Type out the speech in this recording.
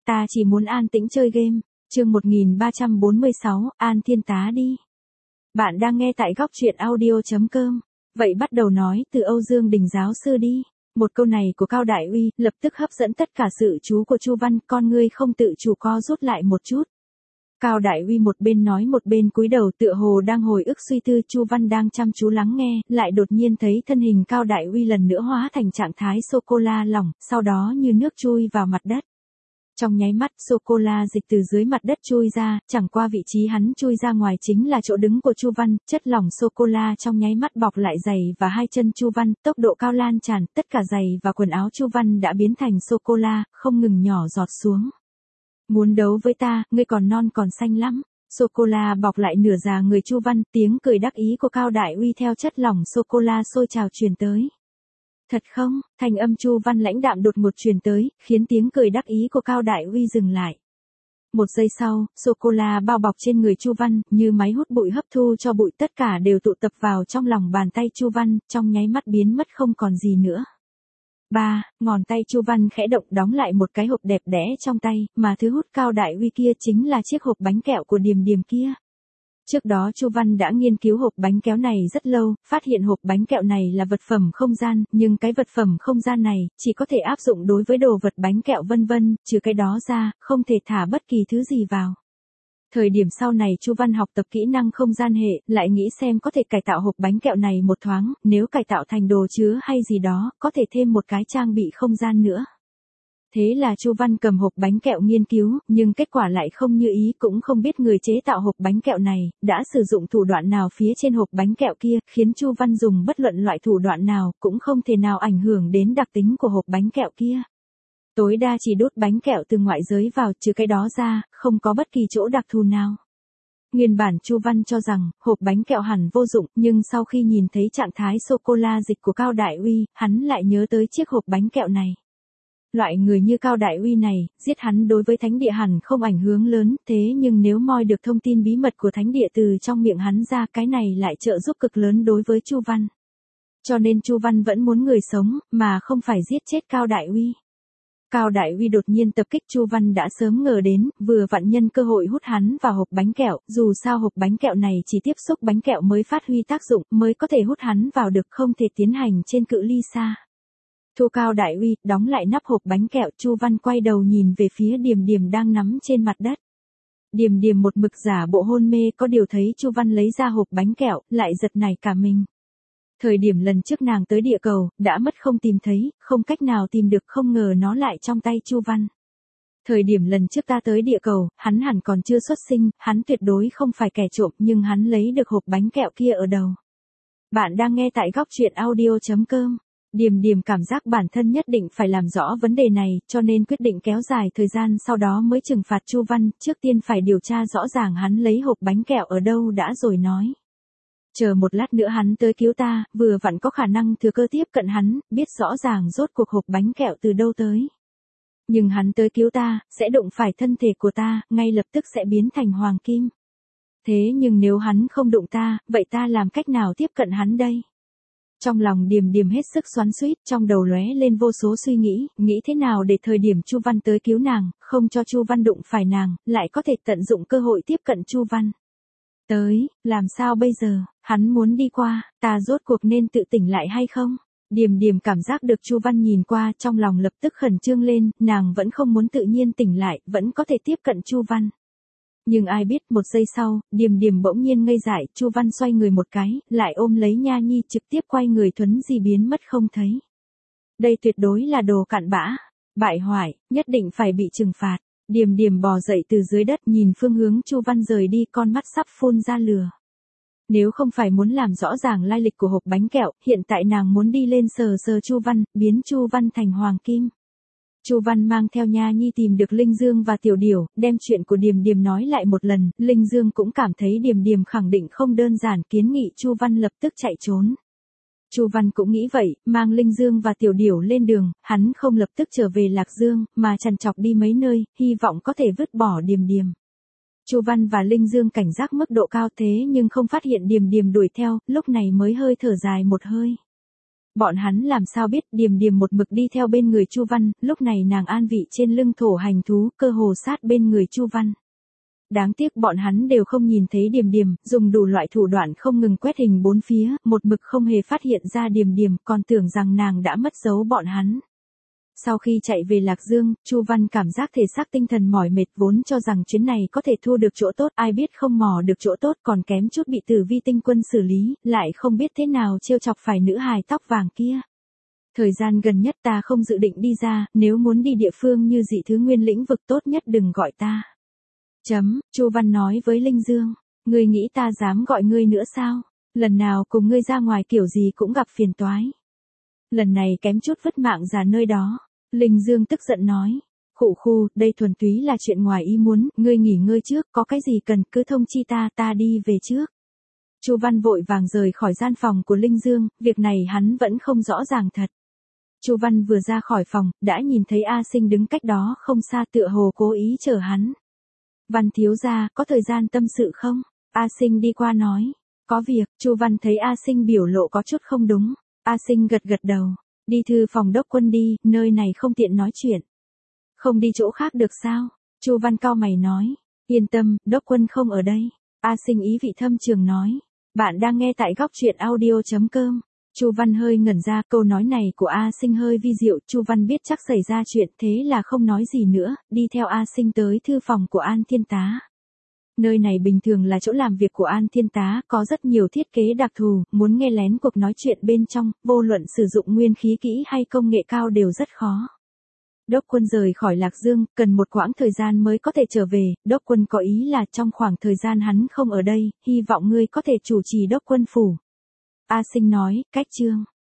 ta chỉ muốn an tĩnh chơi game. Chương 1346, An Thiên Tá đi. Bạn đang nghe tại góc truyện audio.com. Vậy bắt đầu nói từ Âu Dương Đình giáo sư đi. Một câu này của Cao Đại Uy lập tức hấp dẫn tất cả sự chú của Chu Văn, con ngươi không tự chủ co rút lại một chút. Cao Đại Uy một bên nói một bên cúi đầu tựa hồ đang hồi ức suy tư. Chu Văn đang chăm chú lắng nghe, lại đột nhiên thấy thân hình Cao Đại Uy lần nữa hóa thành trạng thái sô-cô-la lỏng, sau đó như nước chui vào mặt đất. Trong nháy mắt, sô-cô-la dịch từ dưới mặt đất chui ra, chẳng qua vị trí hắn chui ra ngoài chính là chỗ đứng của Chu Văn, chất lỏng sô-cô-la trong nháy mắt bọc lại giày và hai chân Chu Văn, tốc độ cao lan tràn, tất cả giày và quần áo Chu Văn đã biến thành sô-cô-la, không ngừng nhỏ giọt xuống. Muốn đấu với ta, ngươi còn non còn xanh lắm. Sô-cô-la bọc lại nửa già người Chu Văn, tiếng cười đắc ý của Cao Đại Uy theo chất lỏng sô-cô-la sôi trào truyền tới. Thật không? Thanh âm Chu Văn lãnh đạm đột ngột truyền tới, khiến tiếng cười đắc ý của Cao Đại Uy dừng lại. Một giây sau, sô-cô-la bao bọc trên người Chu Văn, như máy hút bụi hấp thu cho bụi, tất cả đều tụ tập vào trong lòng bàn tay Chu Văn, trong nháy mắt biến mất không còn gì nữa. Ngón tay Chu Văn khẽ động đóng lại một cái hộp đẹp đẽ trong tay, mà thứ hút Cao Đại Uy kia chính là chiếc hộp bánh kẹo của Điềm Điềm kia. Trước đó Chu Văn đã nghiên cứu hộp bánh kéo này rất lâu, phát hiện hộp bánh kẹo này là vật phẩm không gian, nhưng cái vật phẩm không gian này chỉ có thể áp dụng đối với đồ vật bánh kẹo vân vân, trừ cái đó ra, không thể thả bất kỳ thứ gì vào. Thời điểm sau này Chu Văn học tập kỹ năng không gian hệ, lại nghĩ xem có thể cải tạo hộp bánh kẹo này một thoáng, nếu cải tạo thành đồ chứa hay gì đó, có thể thêm một cái trang bị không gian nữa. Thế là Chu Văn cầm hộp bánh kẹo nghiên cứu, nhưng kết quả lại không như ý, cũng không biết người chế tạo hộp bánh kẹo này đã sử dụng thủ đoạn nào phía trên hộp bánh kẹo kia, khiến Chu Văn dùng bất luận loại thủ đoạn nào cũng không thể nào ảnh hưởng đến đặc tính của hộp bánh kẹo kia. Tối đa chỉ đút bánh kẹo từ ngoại giới vào, trừ cái đó ra, không có bất kỳ chỗ đặc thù nào. Nguyên bản Chu Văn cho rằng hộp bánh kẹo hẳn vô dụng, nhưng sau khi nhìn thấy trạng thái sô-cô-la dịch của Cao Đại Uy, hắn lại nhớ tới chiếc hộp bánh kẹo này. Loại người như Cao Đại Uy này, giết hắn đối với thánh địa hẳn không ảnh hưởng lớn, thế nhưng nếu moi được thông tin bí mật của thánh địa từ trong miệng hắn ra, cái này lại trợ giúp cực lớn đối với Chu Văn. Cho nên Chu Văn vẫn muốn người sống, mà không phải giết chết Cao Đại Uy. Cao Đại Uy đột nhiên tập kích Chu Văn đã sớm ngờ đến, vừa vặn nhân cơ hội hút hắn vào hộp bánh kẹo, dù sao hộp bánh kẹo này chỉ tiếp xúc bánh kẹo mới phát huy tác dụng, mới có thể hút hắn vào được, không thể tiến hành trên cự ly xa. Thu Cao Đại Uy, đóng lại nắp hộp bánh kẹo, Chu Văn quay đầu nhìn về phía Điềm Điềm đang nắm trên mặt đất. Điềm Điềm một mực giả bộ hôn mê, có điều thấy Chu Văn lấy ra hộp bánh kẹo, lại giật nảy cả mình. Thời điểm lần trước nàng tới địa cầu, đã mất không tìm thấy, không cách nào tìm được, không ngờ nó lại trong tay Chu Văn. Thời điểm lần trước ta tới địa cầu, hắn hẳn còn chưa xuất sinh, hắn tuyệt đối không phải kẻ trộm, nhưng hắn lấy được hộp bánh kẹo kia ở đâu. Bạn đang nghe tại góc truyện audio.com. Điềm Điềm cảm giác bản thân nhất định phải làm rõ vấn đề này, cho nên quyết định kéo dài thời gian sau đó mới trừng phạt Chu Văn, trước tiên phải điều tra rõ ràng hắn lấy hộp bánh kẹo ở đâu đã rồi nói. Chờ một lát nữa hắn tới cứu ta, vừa vặn có khả năng thừa cơ tiếp cận hắn, biết rõ ràng rốt cuộc hộp bánh kẹo từ đâu tới. Nhưng hắn tới cứu ta, sẽ đụng phải thân thể của ta, ngay lập tức sẽ biến thành hoàng kim. Thế nhưng nếu hắn không đụng ta, vậy ta làm cách nào tiếp cận hắn đây? Trong lòng Điềm Điềm hết sức xoắn xuýt, trong đầu lóe lên vô số suy nghĩ thế nào để thời điểm Chu Văn tới cứu nàng, không cho Chu Văn đụng phải nàng, lại có thể tận dụng cơ hội tiếp cận Chu Văn. Làm sao bây giờ, hắn muốn đi qua, ta rốt cuộc nên tự tỉnh lại hay không? Điềm Điềm cảm giác được Chu Văn nhìn qua, trong lòng lập tức khẩn trương lên, nàng vẫn không muốn tự nhiên tỉnh lại, vẫn có thể tiếp cận Chu Văn. Nhưng ai biết một giây sau, Điềm Điềm bỗng nhiên ngây dại, Chu Văn xoay người một cái, lại ôm lấy Nha Nhi trực tiếp quay người thuấn di biến mất không thấy. Đây tuyệt đối là đồ cặn bã, bại hoại, nhất định phải bị trừng phạt. Điềm Điềm bò dậy từ dưới đất nhìn phương hướng Chu Văn rời đi, con mắt sắp phun ra lửa. Nếu không phải muốn làm rõ ràng lai lịch của hộp bánh kẹo, hiện tại nàng muốn đi lên sờ sờ Chu Văn, biến Chu Văn thành hoàng kim. Chu Văn mang theo Nha Nhi tìm được Linh Dương và Tiểu Điểu, đem chuyện của Điềm Điềm nói lại một lần, Linh Dương cũng cảm thấy Điềm Điềm khẳng định không đơn giản, kiến nghị Chu Văn lập tức chạy trốn. Chu Văn cũng nghĩ vậy, mang Linh Dương và Tiểu Điểu lên đường, hắn không lập tức trở về Lạc Dương, mà trằn trọc đi mấy nơi, hy vọng có thể vứt bỏ Điềm Điềm. Chu Văn và Linh Dương cảnh giác mức độ cao thế nhưng không phát hiện Điềm Điềm đuổi theo, lúc này mới hơi thở dài một hơi. Bọn hắn làm sao biết Điềm Điềm một mực đi theo bên người Chu Văn, lúc này nàng an vị trên lưng thổ hành thú, cơ hồ sát bên người Chu Văn. Đáng tiếc bọn hắn đều không nhìn thấy Điềm Điềm, dùng đủ loại thủ đoạn không ngừng quét hình bốn phía, một mực không hề phát hiện ra Điềm Điềm, còn tưởng rằng nàng đã mất dấu bọn hắn. Sau khi chạy về Lạc Dương, Chu Văn cảm giác thể xác tinh thần mỏi mệt, vốn cho rằng chuyến này có thể thu được chỗ tốt, ai biết không mò được chỗ tốt, còn kém chút bị Tử Vi tinh quân xử lý, lại không biết thế nào trêu chọc phải nữ hài tóc vàng kia. Thời gian gần nhất ta không dự định đi ra, nếu muốn đi địa phương như Dị Thứ Nguyên lĩnh vực tốt nhất đừng gọi ta. Chu Văn nói với Linh Dương, ngươi nghĩ ta dám gọi ngươi nữa sao? Lần nào cùng ngươi ra ngoài kiểu gì cũng gặp phiền toái. Lần này kém chút vứt mạng ra nơi đó. Linh Dương tức giận nói, khụ, đây thuần túy là chuyện ngoài ý muốn, ngươi nghỉ ngơi trước, có cái gì cần cứ thông chi ta đi về trước. Chu Văn vội vàng rời khỏi gian phòng của Linh Dương, việc này hắn vẫn không rõ ràng thật. Chu Văn vừa ra khỏi phòng, đã nhìn thấy A Sinh đứng cách đó không xa, tựa hồ cố ý chờ hắn. Văn thiếu gia, có thời gian tâm sự không? A Sinh đi qua nói, có việc. Chu Văn thấy A Sinh biểu lộ có chút không đúng. A Sinh gật đầu, đi thư phòng đốc quân đi, nơi này không tiện nói chuyện. Không đi chỗ khác được sao? Chu Văn cau mày nói, yên tâm, đốc quân không ở đây. A Sinh ý vị thâm trường nói, bạn đang nghe tại góc truyện audio.com. Chu Văn hơi ngẩn ra, câu nói này của A Sinh hơi vi diệu, Chu Văn biết chắc xảy ra chuyện, thế là không nói gì nữa, đi theo A Sinh tới thư phòng của An Thiên Tá. Nơi này bình thường là chỗ làm việc của An Thiên Tá, có rất nhiều thiết kế đặc thù, muốn nghe lén cuộc nói chuyện bên trong, vô luận sử dụng nguyên khí kỹ hay công nghệ cao đều rất khó. Đốc quân rời khỏi Lạc Dương, cần một quãng thời gian mới có thể trở về, đốc quân có ý là trong khoảng thời gian hắn không ở đây, hy vọng ngươi có thể chủ trì đốc quân phủ. A Sinh nói, cách chương.